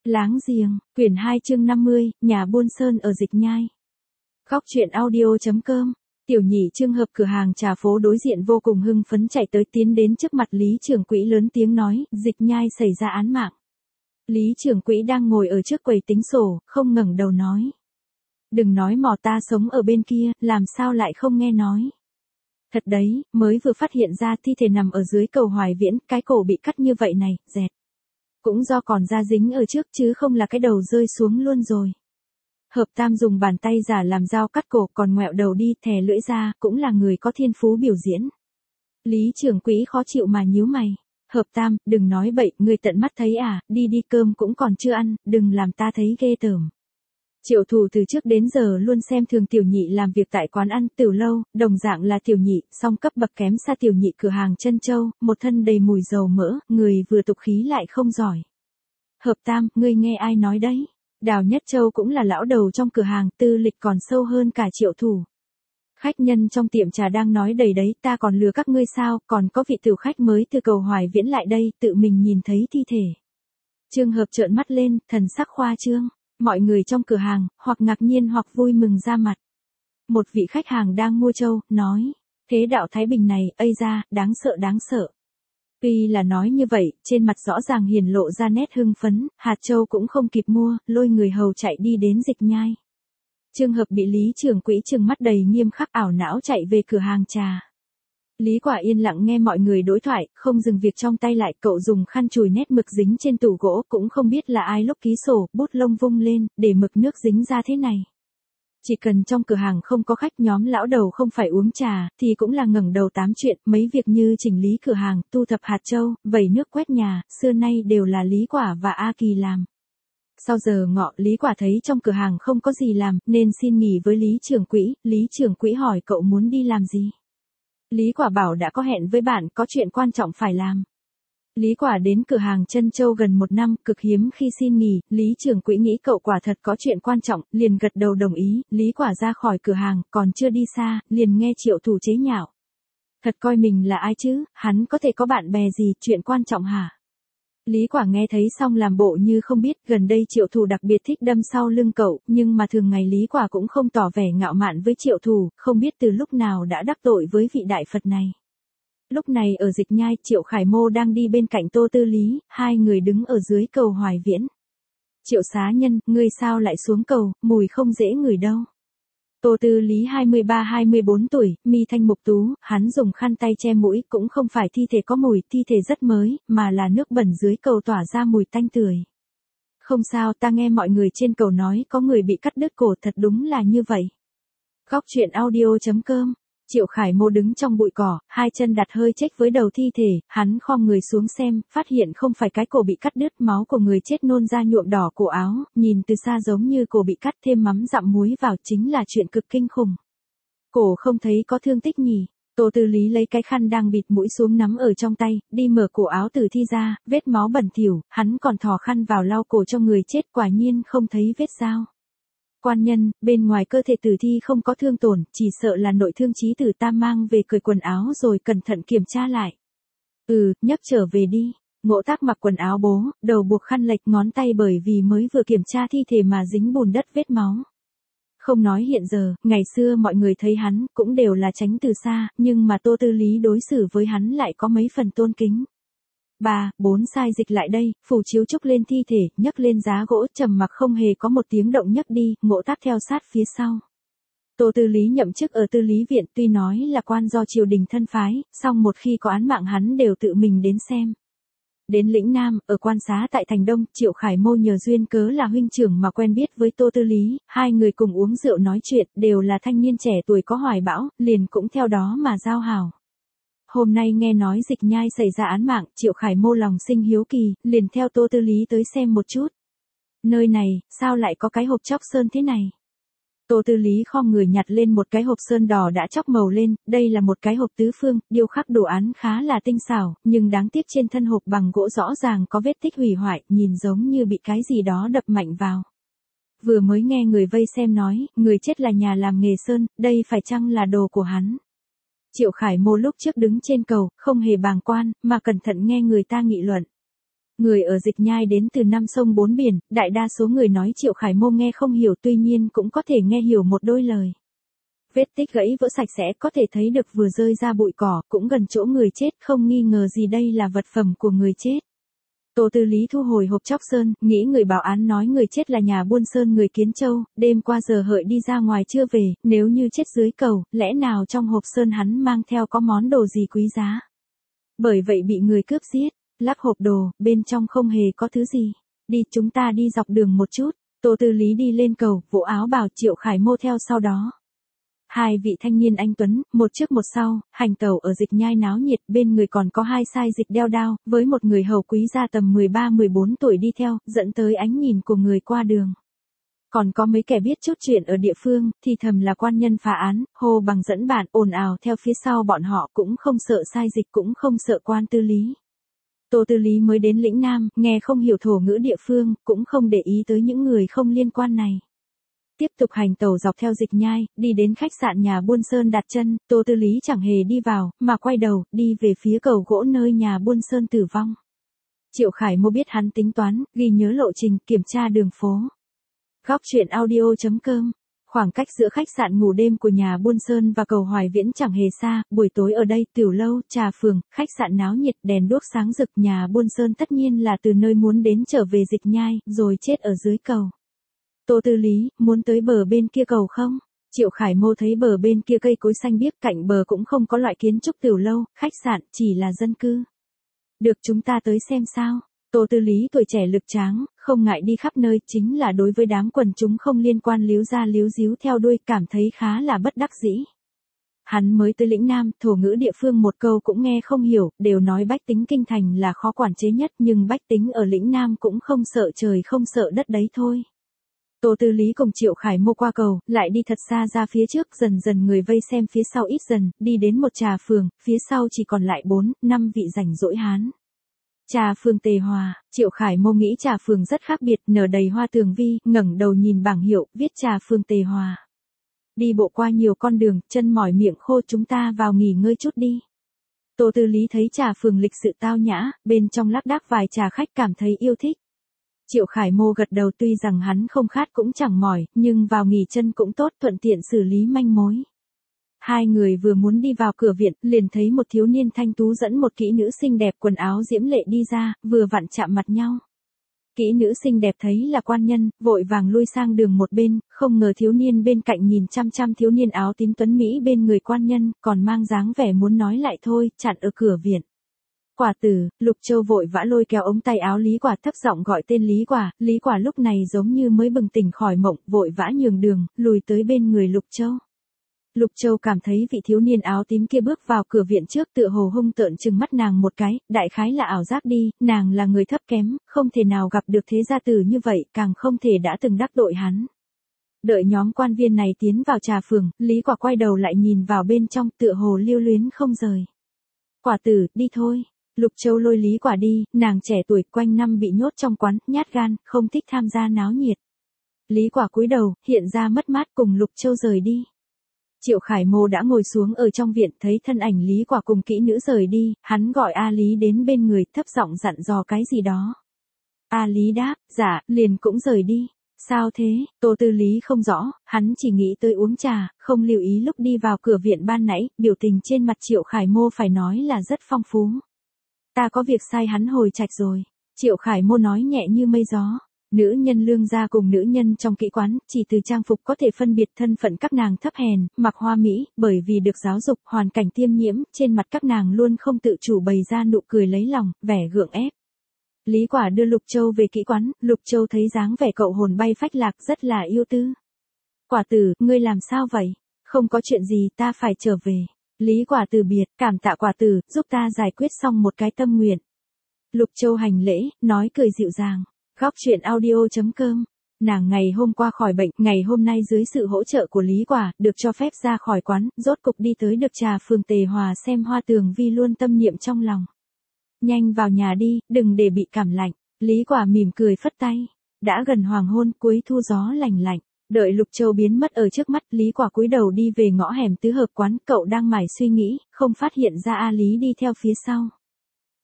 Láng giềng, quyển 2 chương 50, nhà buôn sơn ở Dịch Nhai. Góc truyện audio.com. Tiểu nhị Trương Hợp cửa hàng trà phố đối diện vô cùng hưng phấn chạy tới tiến đến trước mặt Lý trưởng quỹ lớn tiếng nói, Dịch Nhai xảy ra án mạng. Lý trưởng quỹ đang ngồi ở trước quầy tính sổ, không ngẩng đầu nói. Đừng nói mò, ta sống ở bên kia, làm sao lại không nghe nói. Thật đấy, mới vừa phát hiện ra thi thể nằm ở dưới cầu Hoài Viễn, cái cổ bị cắt như vậy này, dẹt. Cũng do còn da dính ở trước chứ không là cái đầu rơi xuống luôn rồi. Hợp Tam dùng bàn tay giả làm dao cắt cổ, còn ngoẹo đầu đi thè lưỡi ra, cũng là người có thiên phú biểu diễn. Lý trưởng quỹ khó chịu mà nhíu mày. Hợp Tam, đừng nói bậy, người tận mắt thấy à, đi cơm cũng còn chưa ăn, đừng làm ta thấy ghê tởm. Triệu Thủ từ trước đến giờ luôn xem thường tiểu nhị làm việc tại quán ăn Tiểu Lâu, đồng dạng là tiểu nhị, song cấp bậc kém xa tiểu nhị cửa hàng Trân Châu, một thân đầy mùi dầu mỡ, người vừa tục khí lại không giỏi. Hợp Tam, ngươi nghe ai nói đấy? Đào Nhất Châu cũng là lão đầu trong cửa hàng, tư lịch còn sâu hơn cả Triệu Thủ. Khách nhân trong tiệm trà đang nói đầy đấy, ta còn lừa các ngươi sao, còn có vị tiểu khách mới từ cầu Hoài Viễn lại đây, tự mình nhìn thấy thi thể. Trương Hợp trợn mắt lên, thần sắc khoa trương. Mọi người trong cửa hàng, hoặc ngạc nhiên hoặc vui mừng ra mặt. Một vị khách hàng đang mua trâu, nói, thế đạo Thái Bình này, ây da, đáng sợ. Tuy là nói như vậy, trên mặt rõ ràng hiển lộ ra nét hưng phấn, hạt trâu cũng không kịp mua, lôi người hầu chạy đi đến Dịch Nhai. Trương Hợp bị Lý trưởng quỹ trừng mắt đầy nghiêm khắc ảo não chạy về cửa hàng trà. Lý Quả yên lặng nghe mọi người đối thoại, không dừng việc trong tay lại, cậu dùng khăn chùi nét mực dính trên tủ gỗ, cũng không biết là ai lúc ký sổ, bút lông vung lên, để mực nước dính ra thế này. Chỉ cần trong cửa hàng không có khách, nhóm lão đầu không phải uống trà, thì cũng là ngẩng đầu tám chuyện, mấy việc như chỉnh lý cửa hàng, thu thập hạt châu, vẩy nước quét nhà, xưa nay đều là Lý Quả và A Kỳ làm. Sau giờ ngọ, Lý Quả thấy trong cửa hàng không có gì làm, nên xin nghỉ với Lý trưởng quỹ hỏi cậu muốn đi làm gì. Lý Quả bảo đã có hẹn với bạn, có chuyện quan trọng phải làm. Lý Quả đến cửa hàng Trân Châu gần 1 năm, cực hiếm khi xin nghỉ, Lý trưởng quỹ nghĩ cậu quả thật có chuyện quan trọng, liền gật đầu đồng ý, Lý Quả ra khỏi cửa hàng, còn chưa đi xa, liền nghe Triệu Thủ chế nhạo. Thật coi mình là ai chứ, hắn có thể có bạn bè gì, chuyện quan trọng hả? Lý Quả nghe thấy xong làm bộ như không biết, gần đây Triệu Thủ đặc biệt thích đâm sau lưng cậu, nhưng mà thường ngày Lý Quả cũng không tỏ vẻ ngạo mạn với Triệu Thủ, không biết từ lúc nào đã đắc tội với vị đại Phật này. Lúc này ở Dịch Nhai, Triệu Khải Mô đang đi bên cạnh Tô Tư Lý, hai người đứng ở dưới cầu Hoài Viễn. Triệu xá nhân, ngươi sao lại xuống cầu, mùi không dễ ngửi đâu. Tô Tư Lý 23-24 tuổi, mi thanh mục tú, hắn dùng khăn tay che mũi, cũng không phải thi thể có mùi, thi thể rất mới, mà là nước bẩn dưới cầu tỏa ra mùi tanh tưởi. Không sao, ta nghe mọi người trên cầu nói có người bị cắt đứt cổ, thật đúng là như vậy. Góc truyện audio.com. Triệu Khải Mô đứng trong bụi cỏ, hai chân đặt hơi chếch với đầu thi thể, hắn khom người xuống xem, phát hiện không phải cái cổ bị cắt đứt, máu của người chết nôn ra nhuộm đỏ cổ áo, nhìn từ xa giống như cổ bị cắt thêm mắm dặm muối vào, chính là chuyện cực kinh khủng. Cổ không thấy có thương tích nhỉ? Tô Tư Lý lấy cái khăn đang bịt mũi xuống nắm ở trong tay, đi mở cổ áo tử thi ra, vết máu bẩn thỉu, hắn còn thò khăn vào lau cổ cho người chết, quả nhiên không thấy vết dao. Quan nhân, bên ngoài cơ thể tử thi không có thương tổn, chỉ sợ là nội thương chí tử, ta mang về cởi quần áo rồi cẩn thận kiểm tra lại. Nhấc trở về đi. Ngộ Tác mặc quần áo bố, đầu buộc khăn lệch ngón tay bởi vì mới vừa kiểm tra thi thể mà dính bùn đất vết máu. Không nói hiện giờ, ngày xưa mọi người thấy hắn cũng đều là tránh từ xa, nhưng mà Tô Tư Lý đối xử với hắn lại có mấy phần tôn kính. 3-4 sai dịch lại đây, phủ chiếu trúc lên thi thể, nhấc lên giá gỗ, trầm mặc không hề có một tiếng động nhấc đi, Ngộ Tác theo sát phía sau. Tô Tư Lý nhậm chức ở Tư Lý viện, tuy nói là quan do triều đình thân phái, song một khi có án mạng hắn đều tự mình đến xem. Đến lĩnh Nam, ở quan xá tại Thành Đông, Triệu Khải Mô nhờ duyên cớ là huynh trưởng mà quen biết với Tô Tư Lý, hai người cùng uống rượu nói chuyện, đều là thanh niên trẻ tuổi có hoài bão, liền cũng theo đó mà giao hảo. Hôm nay nghe nói Dịch Nhai xảy ra án mạng, Triệu Khải Mô lòng sinh hiếu kỳ, liền theo Tô Tư Lý tới xem một chút. Nơi này, sao lại có cái hộp chóc sơn thế này? Tô Tư Lý khom người nhặt lên một cái hộp sơn đỏ đã chóc màu lên, đây là một cái hộp tứ phương, điêu khắc đồ án khá là tinh xảo, nhưng đáng tiếc trên thân hộp bằng gỗ rõ ràng có vết tích hủy hoại, nhìn giống như bị cái gì đó đập mạnh vào. Vừa mới nghe người vây xem nói, người chết là nhà làm nghề sơn, đây phải chăng là đồ của hắn? Triệu Khải Mô lúc trước đứng trên cầu, không hề bàng quan, mà cẩn thận nghe người ta nghị luận. Người ở Dịch Nhai đến từ năm sông bốn biển, đại đa số người nói Triệu Khải Mô nghe không hiểu, tuy nhiên cũng có thể nghe hiểu một đôi lời. Vết tích gãy vỡ sạch sẽ có thể thấy được vừa rơi ra bụi cỏ, cũng gần chỗ người chết, không nghi ngờ gì đây là vật phẩm của người chết. Tô Tư Lý thu hồi hộp chóc sơn, nghĩ người bảo án nói người chết là nhà buôn sơn người Kiến Châu, đêm qua giờ hợi đi ra ngoài chưa về, nếu như chết dưới cầu, lẽ nào trong hộp sơn hắn mang theo có món đồ gì quý giá. Bởi vậy bị người cướp giết, lắc hộp đồ, bên trong không hề có thứ gì. Đi, chúng ta đi dọc đường một chút. Tô Tư Lý đi lên cầu, vỗ áo bảo Triệu Khải Mô theo sau đó. Hai vị thanh niên anh tuấn, một trước một sau, hành tẩu ở Dịch Nhai náo nhiệt, bên người còn có hai sai dịch đeo đao, với một người hầu quý gia tầm 13-14 tuổi đi theo, dẫn tới ánh nhìn của người qua đường. Còn có mấy kẻ biết chút chuyện ở địa phương, thì thầm là quan nhân phá án, hô bằng dẫn bạn, ồn ào theo phía sau bọn họ, cũng không sợ sai dịch, cũng không sợ quan Tư Lý. Tô Tư Lý mới đến lĩnh Nam, nghe không hiểu thổ ngữ địa phương, cũng không để ý tới những người không liên quan này. Tiếp tục hành tẩu dọc theo Dịch Nhai, đi đến khách sạn nhà buôn Sơn đặt chân, Tô Tư Lý chẳng hề đi vào, mà quay đầu, đi về phía cầu gỗ nơi nhà buôn Sơn tử vong. Triệu Khải Mô biết hắn tính toán, ghi nhớ lộ trình, kiểm tra đường phố. Góc truyện audio.com. Khoảng cách giữa khách sạn ngủ đêm của nhà buôn Sơn và cầu Hoài Viễn chẳng hề xa, buổi tối ở đây, tiểu lâu, trà phường, khách sạn náo nhiệt, đèn đuốc sáng rực, nhà buôn Sơn tất nhiên là từ nơi muốn đến trở về Dịch Nhai, rồi chết ở dưới cầu. Tô Tư Lý, muốn tới bờ bên kia cầu không? Triệu Khải Mô thấy bờ bên kia cây cối xanh biếc, cạnh bờ cũng không có loại kiến trúc tiểu lâu, khách sạn, chỉ là dân cư. Được, chúng ta tới xem sao. Tô Tư Lý tuổi trẻ lực tráng, không ngại đi khắp nơi, chính là đối với đám quần chúng không liên quan líu ra líu díu theo đuôi, cảm thấy khá là bất đắc dĩ. Hắn mới tới lĩnh Nam, thổ ngữ địa phương một câu cũng nghe không hiểu, đều nói bách tính kinh thành là khó quản chế nhất, nhưng bách tính ở lĩnh Nam cũng không sợ trời không sợ đất đấy thôi. Tô Tư Lý cùng Triệu Khải Mô qua cầu, lại đi thật xa ra phía trước, dần dần người vây xem phía sau ít dần, đi đến một trà phường, phía sau chỉ còn lại 4-5 vị rảnh rỗi hán. Trà phường Tề Hòa, Triệu Khải Mô nghĩ trà phường rất khác biệt, nở đầy hoa tường vi, ngẩng đầu nhìn bảng hiệu, viết trà phường Tề Hòa. Đi bộ qua nhiều con đường, chân mỏi miệng khô, chúng ta vào nghỉ ngơi chút đi. Tô Tư Lý thấy trà phường lịch sự tao nhã, bên trong lác đác vài trà khách cảm thấy yêu thích. Triệu Khải Mô gật đầu, tuy rằng hắn không khát cũng chẳng mỏi, nhưng vào nghỉ chân cũng tốt, thuận tiện xử lý manh mối. Hai người vừa muốn đi vào cửa viện, liền thấy một thiếu niên thanh tú dẫn một kỹ nữ xinh đẹp quần áo diễm lệ đi ra, vừa vặn chạm mặt nhau. Kỹ nữ xinh đẹp thấy là quan nhân, vội vàng lui sang đường một bên, không ngờ thiếu niên bên cạnh nhìn chăm chăm thiếu niên áo tím tuấn Mỹ bên người quan nhân, còn mang dáng vẻ muốn nói lại thôi, chặn ở cửa viện. Quả tử, Lục Châu vội vã lôi kéo ống tay áo Lý Quả, thấp giọng gọi tên Lý Quả lúc này giống như mới bừng tỉnh khỏi mộng, vội vã nhường đường, lùi tới bên người Lục Châu. Lục Châu cảm thấy vị thiếu niên áo tím kia bước vào cửa viện trước tựa hồ hung tợn trừng mắt nàng một cái, đại khái là ảo giác đi, nàng là người thấp kém, không thể nào gặp được thế gia tử như vậy, càng không thể đã từng đắc tội hắn. Đợi nhóm quan viên này tiến vào trà phường, Lý Quả quay đầu lại nhìn vào bên trong, tựa hồ lưu luyến không rời. Quả tử, đi thôi. Lục Châu lôi Lý Quả đi, nàng trẻ tuổi quanh năm bị nhốt trong quán, nhát gan, không thích tham gia náo nhiệt. Lý Quả cúi đầu, hiện ra mất mát cùng Lục Châu rời đi. Triệu Khải Mô đã ngồi xuống ở trong viện, thấy thân ảnh Lý Quả cùng kỹ nữ rời đi, hắn gọi A Lý đến bên người, thấp giọng dặn dò cái gì đó. A Lý đáp, dạ, liền cũng rời đi. Sao thế? Tô Tư Lý không rõ, hắn chỉ nghĩ tới uống trà, không lưu ý lúc đi vào cửa viện ban nãy, biểu tình trên mặt Triệu Khải Mô phải nói là rất phong phú. Ta có việc sai hắn hồi trạch rồi. Triệu Khải Mô nói nhẹ như mây gió. Nữ nhân lương gia cùng nữ nhân trong kỹ quán, chỉ từ trang phục có thể phân biệt thân phận các nàng thấp hèn, mặc hoa mỹ, bởi vì được giáo dục, hoàn cảnh tiêm nhiễm, trên mặt các nàng luôn không tự chủ bày ra nụ cười lấy lòng, vẻ gượng ép. Lý Quả đưa Lục Châu về kỹ quán, Lục Châu thấy dáng vẻ cậu hồn bay phách lạc rất là yêu tư. Quả tử, ngươi làm sao vậy? Không có chuyện gì, ta phải trở về. Lý Quả từ biệt, cảm tạ Quả tử, giúp ta giải quyết xong một cái tâm nguyện. Lục Châu hành lễ, nói cười dịu dàng. Góc truyện audio.com. Nàng ngày hôm qua khỏi bệnh, ngày hôm nay dưới sự hỗ trợ của Lý Quả, được cho phép ra khỏi quán, rốt cục đi tới được trà phường Tề Hòa xem hoa tường vi luôn tâm niệm trong lòng. Nhanh vào nhà đi, đừng để bị cảm lạnh. Lý Quả mỉm cười phất tay. Đã gần hoàng hôn, cuối thu gió lành lạnh. Đợi Lục Châu biến mất ở trước mắt, Lý Quả cúi đầu đi về ngõ hẻm tứ hợp quán, cậu đang mải suy nghĩ, không phát hiện ra A Lý đi theo phía sau.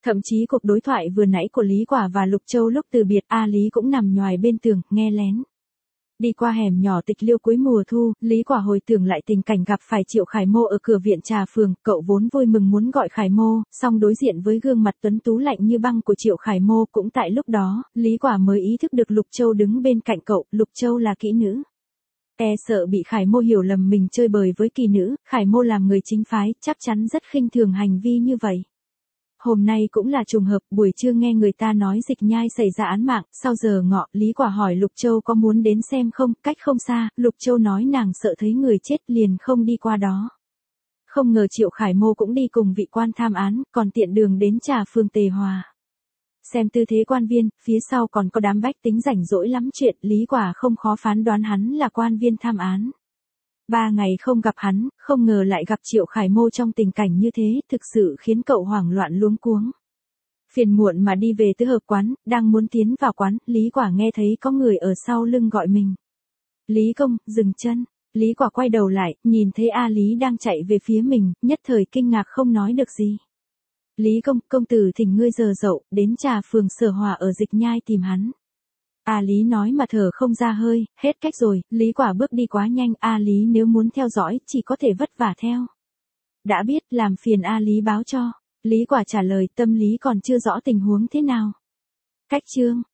Thậm chí cuộc đối thoại vừa nãy của Lý Quả và Lục Châu lúc từ biệt, A Lý cũng nằm nhoài bên tường, nghe lén. Đi qua hẻm nhỏ tịch liêu cuối mùa thu, Lý Quả hồi tưởng lại tình cảnh gặp phải Triệu Khải Mô ở cửa viện trà phường, cậu vốn vui mừng muốn gọi Khải Mô, song đối diện với gương mặt tuấn tú lạnh như băng của Triệu Khải Mô, cũng tại lúc đó, Lý Quả mới ý thức được Lục Châu đứng bên cạnh cậu, Lục Châu là kỹ nữ. Sợ bị Khải Mô hiểu lầm mình chơi bời với kỳ nữ, Khải Mô làm người chính phái, chắc chắn rất khinh thường hành vi như vậy. Hôm nay cũng là trùng hợp, buổi trưa nghe người ta nói Dịch Nhai xảy ra án mạng, sau giờ ngọ, Lý Quả hỏi Lục Châu có muốn đến xem không, cách không xa, Lục Châu nói nàng sợ thấy người chết liền không đi qua đó. Không ngờ Triệu Khải Mô cũng đi cùng vị quan tham án, còn tiện đường đến trà phường Tề Hòa. Xem tư thế quan viên, phía sau còn có đám bách tính rảnh rỗi lắm chuyện, Lý Quả không khó phán đoán hắn là quan viên tham án. 3 ngày không gặp hắn, không ngờ lại gặp Triệu Khải Mô trong tình cảnh như thế, thực sự khiến cậu hoảng loạn luống cuống. Phiền muộn mà đi về Tứ Hợp quán, đang muốn tiến vào quán, Lý Quả nghe thấy có người ở sau lưng gọi mình. Lý công, dừng chân. Lý Quả quay đầu lại, nhìn thấy A Lý đang chạy về phía mình, nhất thời kinh ngạc không nói được gì. Lý công, công tử thỉnh ngươi giờ dậu, đến trà phường Sở Hòa ở Dịch Nhai tìm hắn. A Lý nói mà thở không ra hơi, hết cách rồi, Lý Quả bước đi quá nhanh, A Lý nếu muốn theo dõi, chỉ có thể vất vả theo. Đã biết, làm phiền A Lý báo cho. Lý Quả trả lời, tâm lý còn chưa rõ tình huống thế nào. Cách chương.